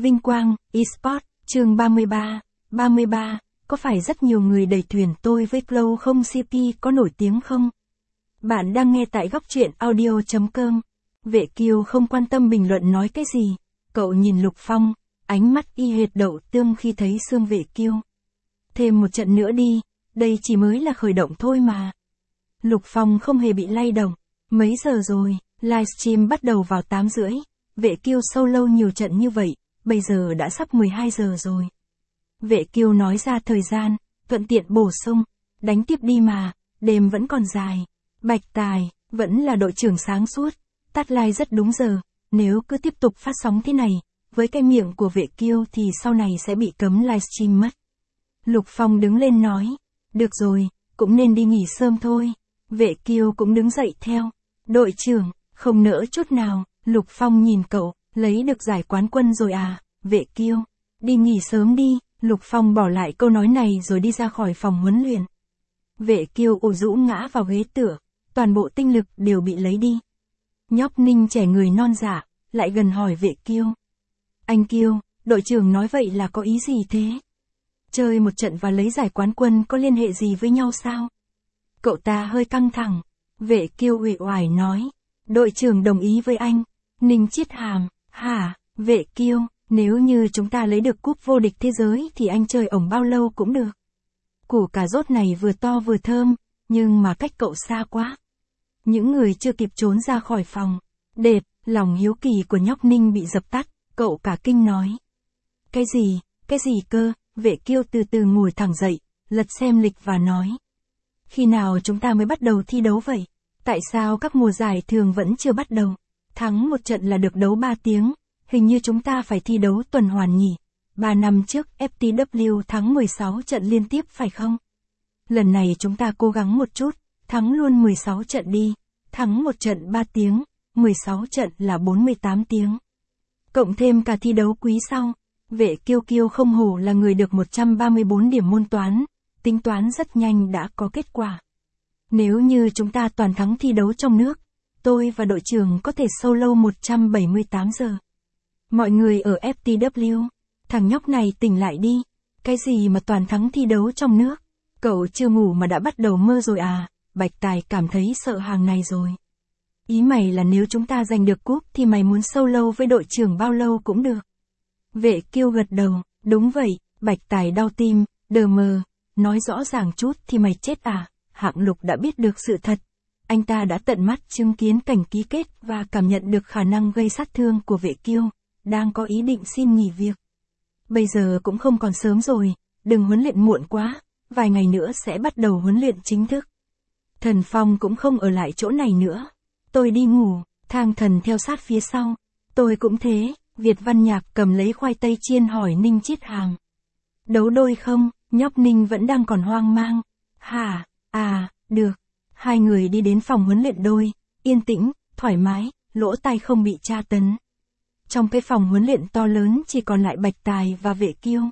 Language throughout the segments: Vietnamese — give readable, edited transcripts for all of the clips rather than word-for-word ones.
Vinh quang, eSport, chương 33, có phải rất nhiều người đẩy thuyền tôi với Flow không? CP có nổi tiếng không? Bạn đang nghe tại góc truyện audio.com. Vệ Kiêu không quan tâm bình luận nói cái gì. Cậu nhìn Lục Phong, ánh mắt y hệt đậu tương khi thấy xương Vệ Kiêu. Thêm một trận nữa đi, đây chỉ mới là khởi động thôi mà. Lục Phong không hề bị lay động. Mấy giờ rồi? Livestream bắt đầu vào 8 rưỡi. Vệ Kiêu solo nhiều trận như vậy, bây giờ đã sắp 12 giờ rồi. Vệ Kiêu nói ra thời gian, thuận tiện bổ sung, đánh tiếp đi mà, đêm vẫn còn dài. Bạch Tài, vẫn là đội trưởng sáng suốt, tắt live rất đúng giờ, nếu cứ tiếp tục phát sóng thế này, với cái miệng của Vệ Kiêu thì sau này sẽ bị cấm livestream mất. Lục Phong đứng lên nói, được rồi, cũng nên đi nghỉ sớm thôi. Vệ Kiêu cũng đứng dậy theo. Đội trưởng, không nỡ chút nào. Lục Phong nhìn cậu, lấy được giải quán quân rồi à? Vệ Kiêu, đi nghỉ sớm đi. Lục Phong bỏ lại câu nói này rồi đi ra khỏi phòng huấn luyện. Vệ Kiêu ủ rũ ngã vào ghế tựa, toàn bộ tinh lực đều bị lấy đi. Nhóc Ninh trẻ người non dạ, lại gần hỏi Vệ Kiêu. Anh Kiêu, đội trưởng nói vậy là có ý gì thế? Chơi một trận và lấy giải quán quân có liên hệ gì với nhau sao? Cậu ta hơi căng thẳng. Vệ Kiêu uể oải nói. Đội trưởng đồng ý với anh. Ninh chiết hàm. Hả? Vệ Kiêu, nếu như chúng ta lấy được cúp vô địch thế giới thì anh chơi ổng bao lâu cũng được. Củ cà rốt này vừa to vừa thơm, nhưng mà cách cậu xa quá. Những người chưa kịp trốn ra khỏi phòng. Đệt, lòng hiếu kỳ của nhóc Ninh bị dập tắt, cậu cả kinh nói. Cái gì cơ? Vệ Kiêu từ từ ngồi thẳng dậy, lật xem lịch và nói. Khi nào chúng ta mới bắt đầu thi đấu vậy? Tại sao các mùa giải thường vẫn chưa bắt đầu? Thắng một trận là được đấu 3 tiếng, hình như chúng ta phải thi đấu tuần hoàn nhỉ? 3 năm trước FTW thắng 16 trận liên tiếp phải không? Lần này chúng ta cố gắng một chút, thắng luôn 16 trận đi, thắng một trận 3 tiếng, 16 trận là 48 tiếng. Cộng thêm cả thi đấu quý sau. Vệ Kiêu không hổ là người được 134 điểm môn toán, tính toán rất nhanh đã có kết quả. Nếu như chúng ta toàn thắng thi đấu trong nước, tôi và đội trưởng có thể solo 178 giờ. Mọi người ở FTW, thằng nhóc này tỉnh lại đi, cái gì mà toàn thắng thi đấu trong nước, cậu chưa ngủ mà đã bắt đầu mơ rồi à? Bạch Tài cảm thấy sợ hàng này rồi. Ý mày là nếu chúng ta giành được cúp thì mày muốn solo với đội trưởng bao lâu cũng được. Vệ Kiêu gật đầu, đúng vậy. Bạch Tài đau tim, đờ mờ, nói rõ ràng chút thì mày chết à? Hạng Lục đã biết được sự thật. Anh ta đã tận mắt chứng kiến cảnh ký kết và cảm nhận được khả năng gây sát thương của Vệ Kiêu, đang có ý định xin nghỉ việc. Bây giờ cũng không còn sớm rồi, đừng huấn luyện muộn quá, vài ngày nữa sẽ bắt đầu huấn luyện chính thức. Thần Phong cũng không ở lại chỗ này nữa. Tôi đi ngủ, Thang Thần theo sát phía sau. Tôi cũng thế. Việt Văn Nhạc cầm lấy khoai tây chiên hỏi Ninh chiết hàm. Đấu đôi không? Nhóc Ninh vẫn đang còn hoang mang. Hả? À, được. Hai người đi đến phòng huấn luyện đôi, yên tĩnh, thoải mái, lỗ tai không bị tra tấn. Trong cái phòng huấn luyện to lớn chỉ còn lại Bạch Tài và Vệ Kiêu.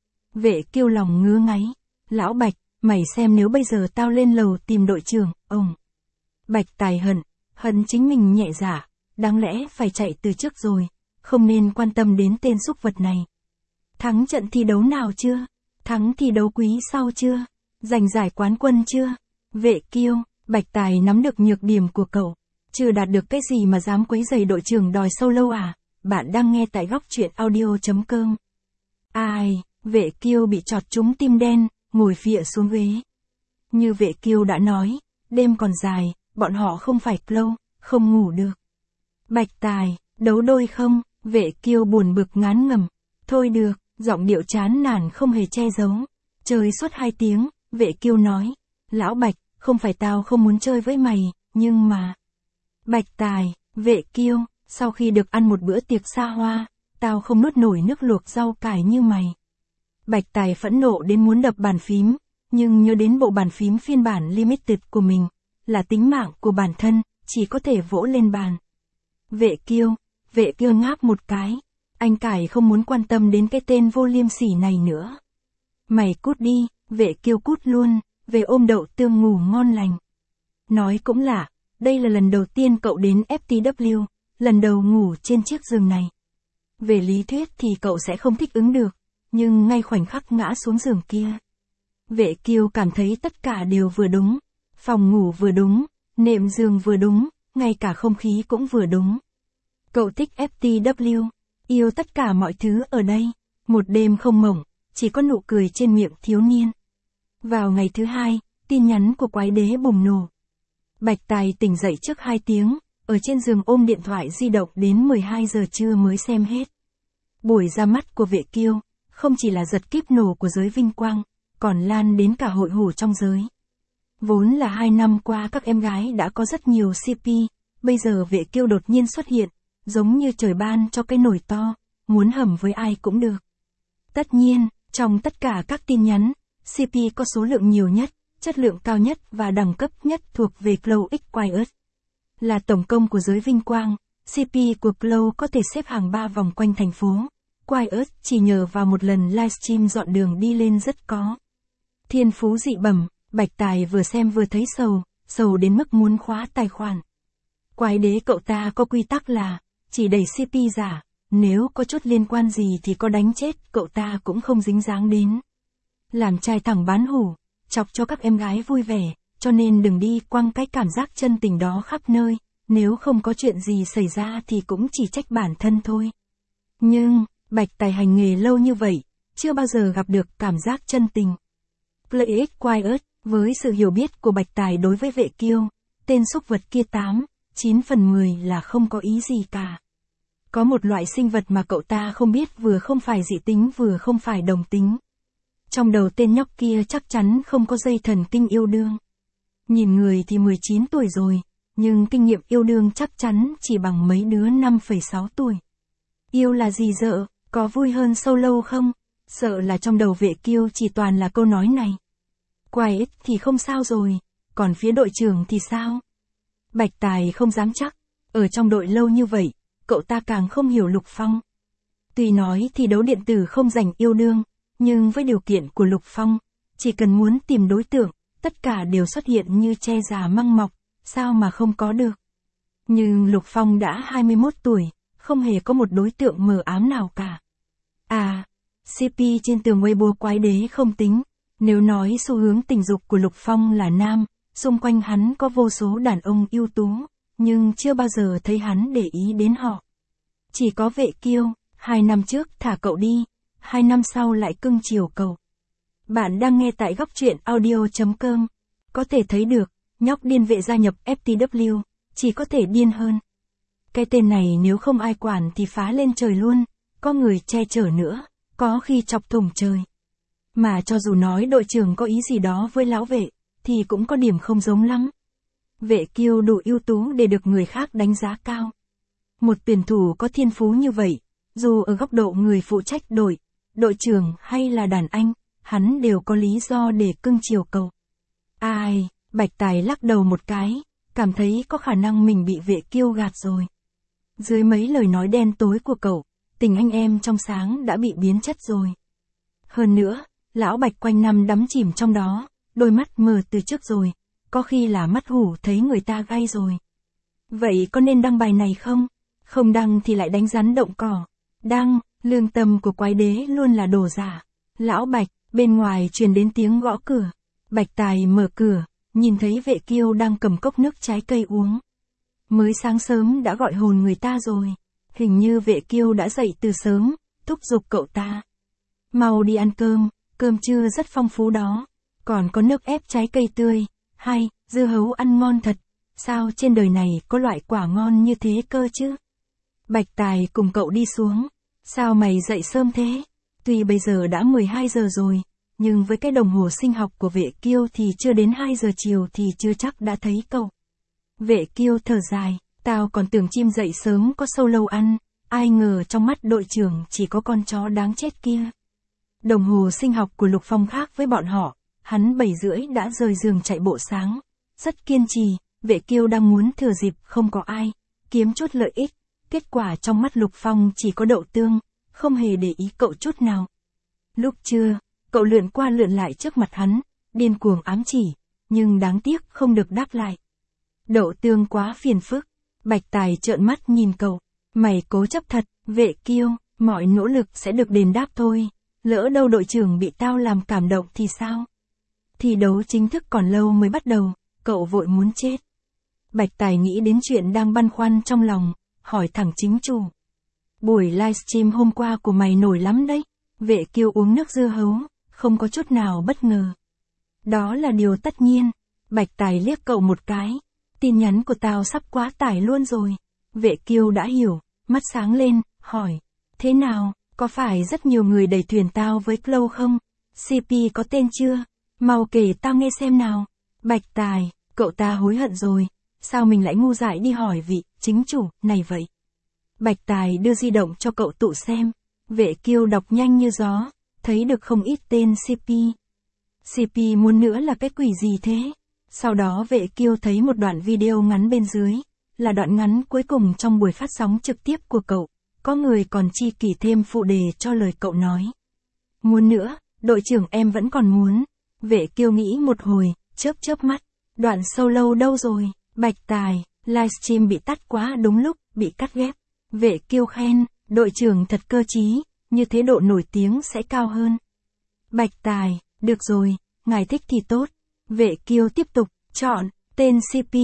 Vệ Kiêu lòng ngứa ngáy. Lão Bạch, mày xem nếu bây giờ tao lên lầu tìm đội trưởng, ông. Bạch Tài hận chính mình nhẹ dạ, đáng lẽ phải chạy từ trước rồi. Không nên quan tâm đến tên súc vật này. Thắng trận thi đấu nào chưa? Thắng thi đấu quý sau chưa? Giành giải quán quân chưa? Vệ Kiêu, Bạch Tài nắm được nhược điểm của cậu. Chưa đạt được cái gì mà dám quấy rầy đội trưởng đòi solo à? Bạn đang nghe tại góc truyện audio.com. Ai, Vệ Kiêu bị chọt trúng tim đen, ngồi phịa xuống ghế. Như Vệ Kiêu đã nói, đêm còn dài, bọn họ không phải Flow, không ngủ được. Bạch Tài, đấu đôi không? Vệ Kiêu buồn bực ngán ngẩm. Thôi được, giọng điệu chán nản không hề che giấu. Chơi suốt 2 tiếng, Vệ Kiêu nói. Lão Bạch, không phải tao không muốn chơi với mày, nhưng mà... Bạch Tài, Vệ Kiêu, sau khi được ăn một bữa tiệc xa hoa, tao không nuốt nổi nước luộc rau cải như mày. Bạch Tài phẫn nộ đến muốn đập bàn phím, nhưng nhớ đến bộ bàn phím phiên bản limited của mình, là tính mạng của bản thân, chỉ có thể vỗ lên bàn. Vệ Kiêu ngáp một cái. Anh Cải không muốn quan tâm đến cái tên vô liêm sỉ này nữa. Mày cút đi. Vệ Kiêu cút luôn, về ôm đậu tương ngủ ngon lành. Nói cũng lạ, đây là lần đầu tiên cậu đến FTW, lần đầu ngủ trên chiếc giường này. Về lý thuyết thì cậu sẽ không thích ứng được, nhưng ngay khoảnh khắc ngã xuống giường kia. Vệ Kiêu cảm thấy tất cả đều vừa đúng. Phòng ngủ vừa đúng, nệm giường vừa đúng, ngay cả không khí cũng vừa đúng. Cậu thích FTW, yêu tất cả mọi thứ ở đây. Một đêm không mộng, chỉ có nụ cười trên miệng thiếu niên. Vào ngày thứ hai, tin nhắn của quái đế bùng nổ. Bạch Tài tỉnh dậy trước 2 tiếng, ở trên giường ôm điện thoại di động đến 12 giờ trưa mới xem hết. Buổi ra mắt của Vệ Kiêu, không chỉ là giật kíp nổ của giới vinh quang, còn lan đến cả hội hổ trong giới. Vốn là 2 năm qua các em gái đã có rất nhiều CP, bây giờ Vệ Kiêu đột nhiên xuất hiện, giống như trời ban cho cái nồi to, muốn hầm với ai cũng được. Tất nhiên, trong tất cả các tin nhắn, CP có số lượng nhiều nhất, chất lượng cao nhất và đẳng cấp nhất thuộc về Chloe X Quiet. Là tổng công của giới vinh quang, CP của Chloe có thể xếp hàng 3 vòng quanh thành phố. Quiet chỉ nhờ vào một lần livestream dọn đường đi lên rất có thiên phú dị bẩm. Bạch Tài vừa xem vừa thấy sầu đến mức muốn khóa tài khoản. Quái đế cậu ta có quy tắc là, chỉ đẩy CP giả, nếu có chút liên quan gì thì có đánh chết cậu ta cũng không dính dáng đến. Làm trai thẳng bán hủ, chọc cho các em gái vui vẻ, cho nên đừng đi quăng cái cảm giác chân tình đó khắp nơi, nếu không có chuyện gì xảy ra thì cũng chỉ trách bản thân thôi. Nhưng, Bạch Tài hành nghề lâu như vậy, chưa bao giờ gặp được cảm giác chân tình. Play X Quiet, với sự hiểu biết của Bạch Tài đối với Vệ Kiêu, tên súc vật kia 9 phần 10 là không có ý gì cả. Có một loại sinh vật mà cậu ta không biết vừa không phải dị tính vừa không phải đồng tính. Trong đầu tên nhóc kia chắc chắn không có dây thần kinh yêu đương. Nhìn người thì 19 tuổi rồi, nhưng kinh nghiệm yêu đương chắc chắn chỉ bằng mấy đứa 5,6 tuổi. Yêu là gì dợ, có vui hơn solo không? Sợ là trong đầu Vệ Kiêu chỉ toàn là câu nói này. Quiet thì không sao rồi, còn phía đội trưởng thì sao? Bạch Tài không dám chắc, ở trong đội lâu như vậy, cậu ta càng không hiểu Lục Phong. Tuy nói thì đấu điện tử không dành yêu đương, nhưng với điều kiện của Lục Phong, chỉ cần muốn tìm đối tượng, tất cả đều xuất hiện như tre già măng mọc, sao mà không có được. Nhưng Lục Phong đã 21 tuổi, không hề có một đối tượng mờ ám nào cả. À, CP trên tường Weibo quái đế không tính, nếu nói xu hướng tình dục của Lục Phong là nam, xung quanh hắn có vô số đàn ông ưu tú, nhưng chưa bao giờ thấy hắn để ý đến họ. Chỉ có Vệ Kiêu, 2 năm trước thả cậu đi, 2 năm sau lại cưng chiều cậu. Bạn đang nghe tại góc truyện audio.com. Có thể thấy được, nhóc điên vệ gia nhập FTW, chỉ có thể điên hơn. Cái tên này nếu không ai quản thì phá lên trời luôn, có người che chở nữa, có khi chọc thủng trời. Mà cho dù nói đội trưởng có ý gì đó với lão Vệ, thì cũng có điểm không giống lắm. Vệ Kiêu đủ ưu tú để được người khác đánh giá cao. Một tuyển thủ có thiên phú như vậy, dù ở góc độ người phụ trách đội trưởng hay là đàn anh, hắn đều có lý do để cưng chiều cậu. Ai, Bạch Tài lắc đầu một cái, cảm thấy có khả năng mình bị Vệ Kiêu gạt rồi. Dưới mấy lời nói đen tối của cậu, tình anh em trong sáng đã bị biến chất rồi. Hơn nữa, lão Bạch quanh năm đắm chìm trong đó, đôi mắt mờ từ trước rồi, có khi là mắt hủ thấy người ta gay rồi. Vậy có nên đăng bài này không? Không đăng thì lại đánh rắn động cỏ. Đăng, lương tâm của quái đế luôn là đồ giả. Lão Bạch, bên ngoài truyền đến tiếng gõ cửa. Bạch Tài mở cửa, nhìn thấy Vệ Kiêu đang cầm cốc nước trái cây uống. Mới sáng sớm đã gọi hồn người ta rồi. Hình như Vệ Kiêu đã dậy từ sớm, thúc giục cậu ta. Mau đi ăn cơm trưa rất phong phú đó. Còn có nước ép trái cây tươi, hay, dưa hấu ăn ngon thật. Sao trên đời này có loại quả ngon như thế cơ chứ? Bạch Tài cùng cậu đi xuống. Sao mày dậy sớm thế? Tuy bây giờ đã 12 giờ rồi, nhưng với cái đồng hồ sinh học của Vệ Kiêu thì chưa đến 2 giờ chiều thì chưa chắc đã thấy cậu. Vệ Kiêu thở dài, tao còn tưởng chim dậy sớm có sâu lâu ăn, ai ngờ trong mắt đội trưởng chỉ có con chó đáng chết kia. Đồng hồ sinh học của Lục Phong khác với bọn họ, hắn 7 rưỡi đã rời giường chạy bộ sáng, rất kiên trì. Vệ Kiêu đang muốn thừa dịp không có ai, kiếm chút lợi ích, kết quả trong mắt Lục Phong chỉ có đậu tương, không hề để ý cậu chút nào. Lúc trưa, cậu lượn qua lượn lại trước mặt hắn, điên cuồng ám chỉ, nhưng đáng tiếc không được đáp lại. Đậu tương quá phiền phức, Bạch Tài trợn mắt nhìn cậu, mày cố chấp thật, Vệ Kiêu, Mọi nỗ lực sẽ được đền đáp thôi. Lỡ đâu đội trưởng bị tao làm cảm động thì sao? Thi đấu chính thức còn lâu mới bắt đầu, cậu vội muốn chết. Bạch Tài nghĩ đến chuyện đang băn khoăn trong lòng, hỏi thẳng chính chủ. Buổi livestream hôm qua của mày nổi lắm đấy. Vệ Kiêu uống nước dưa hấu, không có chút nào bất ngờ. Đó là điều tất nhiên. Bạch Tài liếc cậu một cái. Tin nhắn của tao sắp quá tải luôn rồi. Vệ Kiêu đã hiểu, mắt sáng lên, hỏi. Thế nào, có phải rất nhiều người đẩy thuyền tao với Chloe không? CP có tên chưa? Mau kể tao nghe xem nào. Bạch Tài, cậu ta hối hận rồi. Sao mình lại ngu dại đi hỏi vị chính chủ này vậy? Bạch Tài đưa di động cho cậu tụ xem. Vệ Kiêu đọc nhanh như gió, thấy được không ít tên CP. CP muốn nữa là cái quỷ gì thế? Sau đó Vệ Kiêu thấy một đoạn video ngắn bên dưới, là đoạn ngắn cuối cùng trong buổi phát sóng trực tiếp của cậu. Có người còn chi kỷ thêm phụ đề cho lời cậu nói. Muốn nữa, đội trưởng em vẫn còn muốn. Vệ Kiêu nghĩ một hồi, chớp mắt. Đoạn solo đâu rồi? Bạch Tài, livestream bị tắt quá đúng lúc, bị cắt ghép. Vệ Kiêu khen, đội trưởng thật cơ trí, như thế độ nổi tiếng sẽ cao hơn. Bạch Tài, được rồi, ngài thích thì tốt. Vệ Kiêu tiếp tục, chọn, tên CP,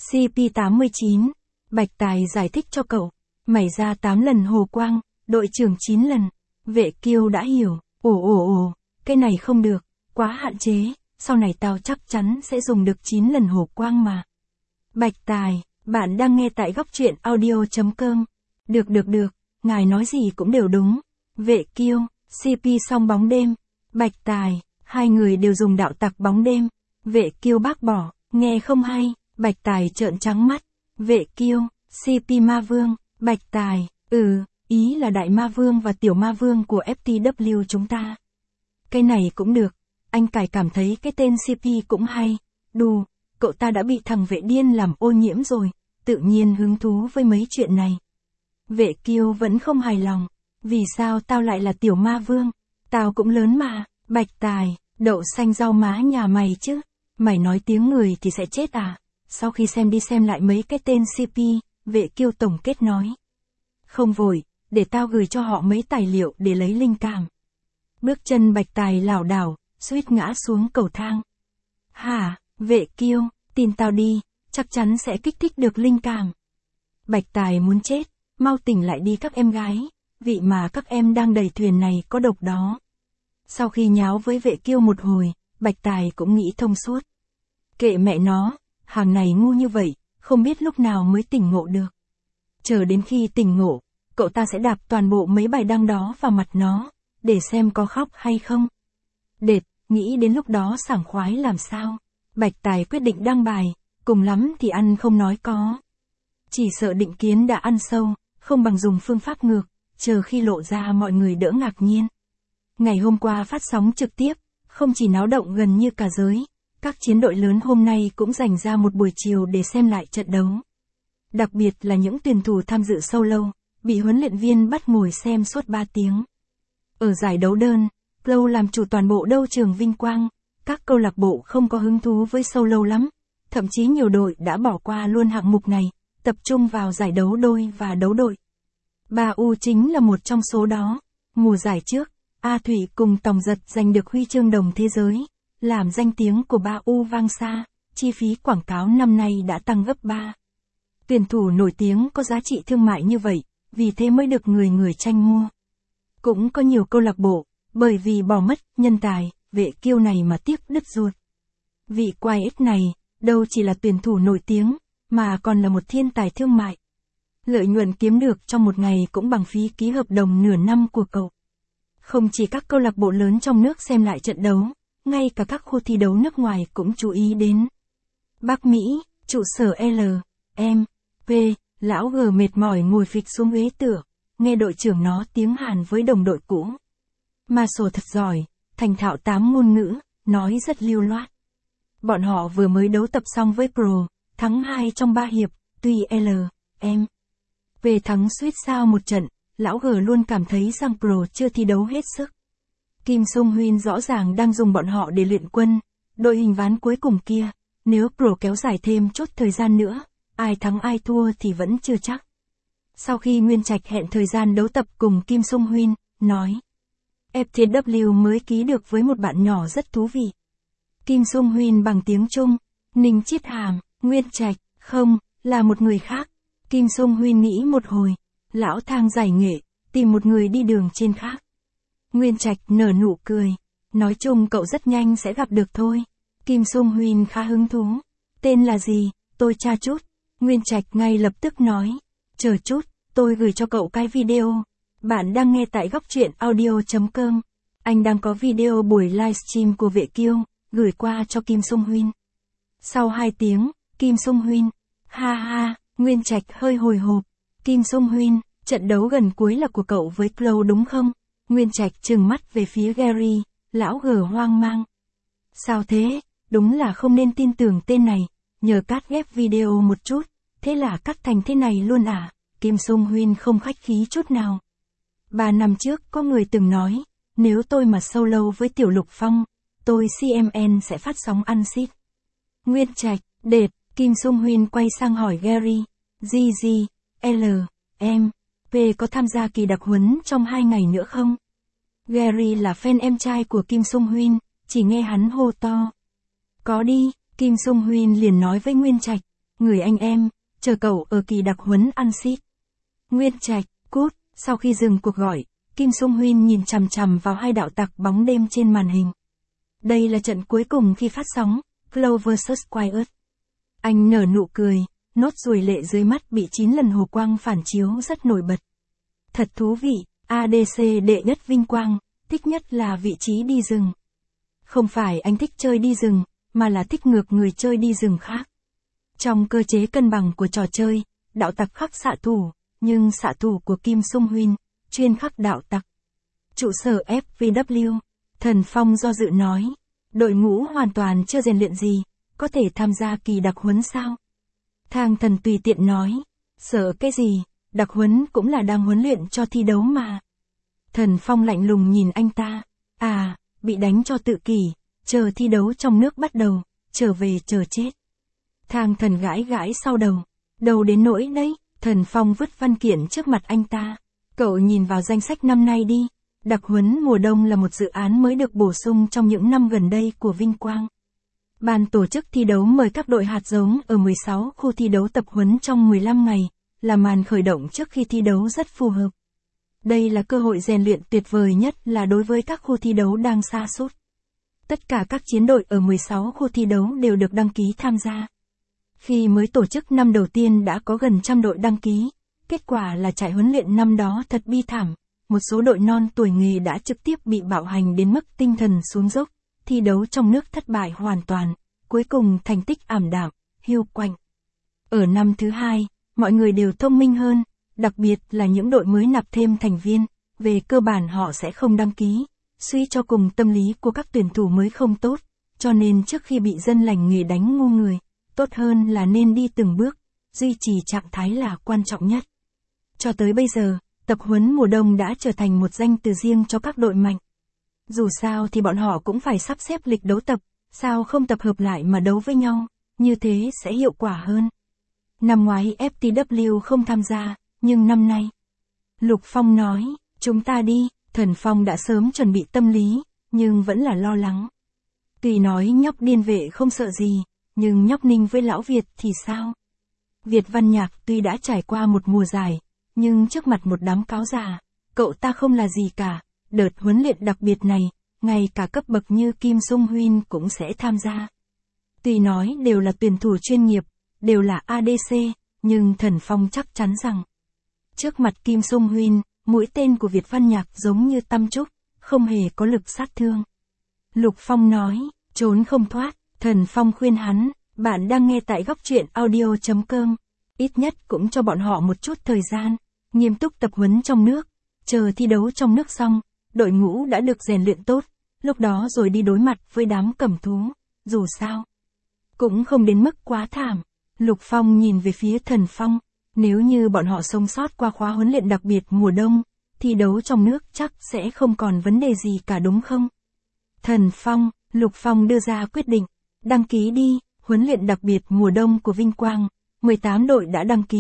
CP89. Bạch Tài giải thích cho cậu, mày ra 8 lần hồ quang, đội trưởng 9 lần. Vệ Kiêu đã hiểu, ồ, cái này không được, quá hạn chế, sau này tao chắc chắn sẽ dùng được 9 lần hồ quang mà. Bạch Tài, bạn đang nghe tại góc truyện audio.com. Được, ngài nói gì cũng đều đúng. Vệ Kiêu, CP xong bóng đêm. Bạch Tài, hai người đều dùng đạo tặc bóng đêm. Vệ Kiêu bác bỏ, nghe không hay. Bạch Tài trợn trắng mắt. Vệ Kiêu, CP ma vương. Bạch Tài, ý là đại ma vương và tiểu ma vương của FTW chúng ta. Cái này cũng được, anh Cải cảm thấy cái tên CP cũng hay. Đù, cậu ta đã bị thằng Vệ điên làm ô nhiễm rồi, tự nhiên hứng thú với mấy chuyện này. Vệ Kiêu vẫn không hài lòng, vì sao tao lại là tiểu ma vương, tao cũng lớn mà. Bạch Tài, đậu xanh rau má nhà mày chứ, mày nói tiếng người thì sẽ chết à? Sau khi xem đi xem lại mấy cái tên CP, Vệ Kiêu tổng kết nói. Không vội, để tao gửi cho họ mấy tài liệu để lấy linh cảm. Bước chân Bạch Tài lảo đảo, suýt ngã xuống cầu thang. Hả, Vệ Kiêu, tin tao đi, chắc chắn sẽ kích thích được linh cảm. Bạch Tài muốn chết, mau tỉnh lại đi các em gái, vị mà các em đang đẩy thuyền này có độc đó. Sau khi nháo với Vệ Kiêu một hồi, Bạch Tài cũng nghĩ thông suốt. Kệ mẹ nó, hàng này ngu như vậy, không biết lúc nào mới tỉnh ngộ được. Chờ đến khi tỉnh ngộ, cậu ta sẽ đạp toàn bộ mấy bài đăng đó vào mặt nó, để xem có khóc hay không. Đệt, nghĩ đến lúc đó sảng khoái làm sao. Bạch Tài quyết định đăng bài, cùng lắm thì ăn không nói có. Chỉ sợ định kiến đã ăn sâu, không bằng dùng phương pháp ngược, chờ khi lộ ra mọi người đỡ ngạc nhiên. Ngày hôm qua phát sóng trực tiếp, không chỉ náo động gần như cả giới, các chiến đội lớn hôm nay cũng dành ra một buổi chiều để xem lại trận đấu. Đặc biệt là những tuyển thủ tham dự solo, bị huấn luyện viên bắt ngồi xem suốt 3 tiếng. Ở giải đấu đơn, Chloe làm chủ toàn bộ đấu trường vinh quang, các câu lạc bộ không có hứng thú với solo lắm, thậm chí nhiều đội đã bỏ qua luôn hạng mục này, tập trung vào giải đấu đôi và đấu đội. Ba U chính là một trong số đó. Mùa giải trước, A Thủy cùng Tòng Giật giành được huy chương đồng thế giới, làm danh tiếng của Ba U vang xa, chi phí quảng cáo năm nay đã tăng gấp 3. Tuyển thủ nổi tiếng có giá trị thương mại như vậy, vì thế mới được người tranh mua. Cũng có nhiều câu lạc bộ, bởi vì bỏ mất nhân tài, Vệ Kiêu này mà tiếc đứt ruột. Vị quái ích này, đâu chỉ là tuyển thủ nổi tiếng, mà còn là một thiên tài thương mại. Lợi nhuận kiếm được trong một ngày cũng bằng phí ký hợp đồng nửa năm của cậu. Không chỉ các câu lạc bộ lớn trong nước xem lại trận đấu, ngay cả các khu thi đấu nước ngoài cũng chú ý đến. Bắc Mỹ, trụ sở L, M, P, lão G mệt mỏi ngồi phịch xuống ghế tựa, nghe đội trưởng nó tiếng Hàn với đồng đội cũ. Ma sổ thật giỏi, thành thạo 8 ngôn ngữ, nói rất lưu loát. Bọn họ vừa mới đấu tập xong với Pro, thắng 2 trong 3 hiệp, tuy L, M, P thắng suýt sao một trận, lão G luôn cảm thấy rằng Pro chưa thi đấu hết sức. Kim Sung Huyên rõ ràng đang dùng bọn họ để luyện quân, đội hình ván cuối cùng kia, nếu Pro kéo dài thêm chút thời gian nữa, ai thắng ai thua thì vẫn chưa chắc. Sau khi Nguyên Trạch hẹn thời gian đấu tập cùng Kim Sung Huynh, nói. FTW mới ký được với một bạn nhỏ rất thú vị. Kim Sung Huynh bằng tiếng Trung, Ninh Chiết Hàm, Nguyên Trạch, không, là một người khác. Kim Sung Huynh nghĩ một hồi, lão Thang giải nghệ, tìm một người đi đường trên khác. Nguyên Trạch nở nụ cười, nói chung cậu rất nhanh sẽ gặp được thôi. Kim Sung Huynh khá hứng thú. Tên là gì, tôi tra chút. Nguyên Trạch ngay lập tức nói. Chờ chút, tôi gửi cho cậu cái video. Bạn đang nghe tại góc truyện audio.com. Anh đang có video buổi livestream của Vệ Kiêu, gửi qua cho Kim Sung Huynh. Sau 2 tiếng, Kim Sung Huynh. Ha ha, Nguyên Trạch hơi hồi hộp. Kim Sung Huynh, trận đấu gần cuối là của cậu với Chloe đúng không? Nguyên Trạch trừng mắt về phía Gary, lão gờ hoang mang. Sao thế, đúng là không nên tin tưởng tên này, nhờ cắt ghép video một chút, thế là cắt thành thế này luôn à? Kim Sung Huynh không khách khí chút nào. 3 năm trước có người từng nói, nếu tôi mà solo với Tiểu Lục Phong, tôi CMN sẽ phát sóng ăn xít. Nguyên Trạch, đệt, Kim Sung Huynh quay sang hỏi Gary, GG, L, M, P có tham gia kỳ đặc huấn trong 2 ngày nữa không? Gary là fan em trai của Kim Sung Huynh, chỉ nghe hắn hô to. Có đi, Kim Sung Huynh liền nói với Nguyên Trạch, người anh em, chờ cậu ở kỳ đặc huấn ăn xít. Nguyên Trạch, cút, sau khi dừng cuộc gọi, Kim Sung Huynh nhìn chằm chằm vào 2 đạo tặc bóng đêm trên màn hình. Đây là trận cuối cùng khi phát sóng, Chloe vs Quiet. Anh nở nụ cười, nốt ruồi lệ dưới mắt bị 9 lần hồ quang phản chiếu rất nổi bật. Thật thú vị, ADC đệ nhất vinh quang, thích nhất là vị trí đi rừng. Không phải anh thích chơi đi rừng, mà là thích ngược người chơi đi rừng khác. Trong cơ chế cân bằng của trò chơi, đạo tặc khắc xạ thủ, nhưng xạ thủ của Kim Sung Huynh, chuyên khắc đạo tặc. Trụ sở FVW, Thần Phong do dự nói, đội ngũ hoàn toàn chưa rèn luyện gì, có thể tham gia kỳ đặc huấn sao? Thang Thần tùy tiện nói, sợ cái gì, đặc huấn cũng là đang huấn luyện cho thi đấu mà. Thần Phong lạnh lùng nhìn anh ta, bị đánh cho tự kỷ, chờ thi đấu trong nước bắt đầu, trở về chờ chết. Thang Thần gãi gãi sau đầu đến nỗi đấy, Thần Phong vứt văn kiện trước mặt anh ta. Cậu nhìn vào danh sách năm nay đi, đặc huấn mùa đông là một dự án mới được bổ sung trong những năm gần đây của Vinh Quang. Ban tổ chức thi đấu mời các đội hạt giống ở 16 khu thi đấu tập huấn trong 15 ngày, là màn khởi động trước khi thi đấu rất phù hợp. Đây là cơ hội rèn luyện tuyệt vời nhất là đối với các khu thi đấu đang sa sút. Tất cả các chiến đội ở 16 khu thi đấu đều được đăng ký tham gia. Khi mới tổ chức năm đầu tiên đã có gần 100 đội đăng ký, kết quả là trại huấn luyện năm đó thật bi thảm, một số đội non tuổi nghề đã trực tiếp bị bạo hành đến mức tinh thần xuống dốc, thi đấu trong nước thất bại hoàn toàn, cuối cùng thành tích ảm đạm, hiu quạnh. Ở năm thứ 2, mọi người đều thông minh hơn, đặc biệt là những đội mới nạp thêm thành viên, về cơ bản họ sẽ không đăng ký, suy cho cùng tâm lý của các tuyển thủ mới không tốt, cho nên trước khi bị dân lành nghề đánh ngu người, tốt hơn là nên đi từng bước, duy trì trạng thái là quan trọng nhất. Cho tới bây giờ, tập huấn mùa đông đã trở thành một danh từ riêng cho các đội mạnh. Dù sao thì bọn họ cũng phải sắp xếp lịch đấu tập, sao không tập hợp lại mà đấu với nhau, như thế sẽ hiệu quả hơn. Năm ngoái FTW không tham gia, nhưng năm nay. Lục Phong nói, chúng ta đi, Thần Phong đã sớm chuẩn bị tâm lý, nhưng vẫn là lo lắng. Tuy nói nhóc điên vệ không sợ gì, nhưng nhóc Ninh với lão Việt thì sao? Việt Văn Nhạc tuy đã trải qua một mùa dài, nhưng trước mặt một đám cáo già, cậu ta không là gì cả. Đợt huấn luyện đặc biệt này, ngay cả cấp bậc như Kim Sung Huynh cũng sẽ tham gia. Tuy nói đều là tuyển thủ chuyên nghiệp, đều là ADC, nhưng Thần Phong chắc chắn rằng, trước mặt Kim Sung Huynh, mũi tên của Việt Văn Nhạc giống như tăm trúc, không hề có lực sát thương. Lục Phong nói, trốn không thoát, Thần Phong khuyên hắn, bạn đang nghe tại góc truyện audio.com, ít nhất cũng cho bọn họ một chút thời gian, nghiêm túc tập huấn trong nước, chờ thi đấu trong nước xong, đội ngũ đã được rèn luyện tốt, lúc đó rồi đi đối mặt với đám cẩm thú, dù sao, cũng không đến mức quá thảm. Lục Phong nhìn về phía Thần Phong, nếu như bọn họ sống sót qua khóa huấn luyện đặc biệt mùa đông, thi đấu trong nước chắc sẽ không còn vấn đề gì cả đúng không? Thần Phong, Lục Phong đưa ra quyết định, đăng ký đi, huấn luyện đặc biệt mùa đông của Vinh Quang, 18 đội đã đăng ký,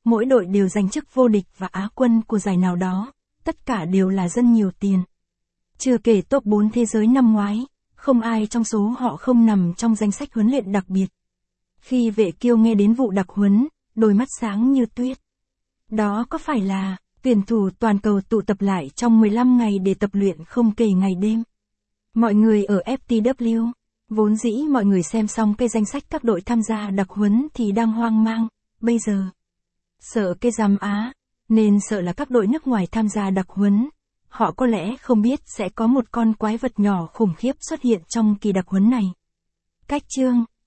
Mỗi đội đều giành chức vô địch và Á quân của giải nào đó, tất cả đều là dân nhiều tiền. Chưa kể top 4 thế giới năm ngoái, không ai trong số họ không nằm trong danh sách huấn luyện đặc biệt. Khi Vệ Kiêu nghe đến vụ đặc huấn, đôi mắt sáng như tuyết. Đó có phải là tuyển thủ toàn cầu tụ tập lại trong 15 ngày để tập luyện không kể ngày đêm? Mọi người ở FTW, vốn dĩ mọi người xem xong cái danh sách các đội tham gia đặc huấn thì đang hoang mang, bây giờ sợ cái giám Á, nên sợ là các đội nước ngoài tham gia đặc huấn. Họ có lẽ không biết sẽ có một con quái vật nhỏ khủng khiếp xuất hiện trong kỳ đặc huấn này. Cách chương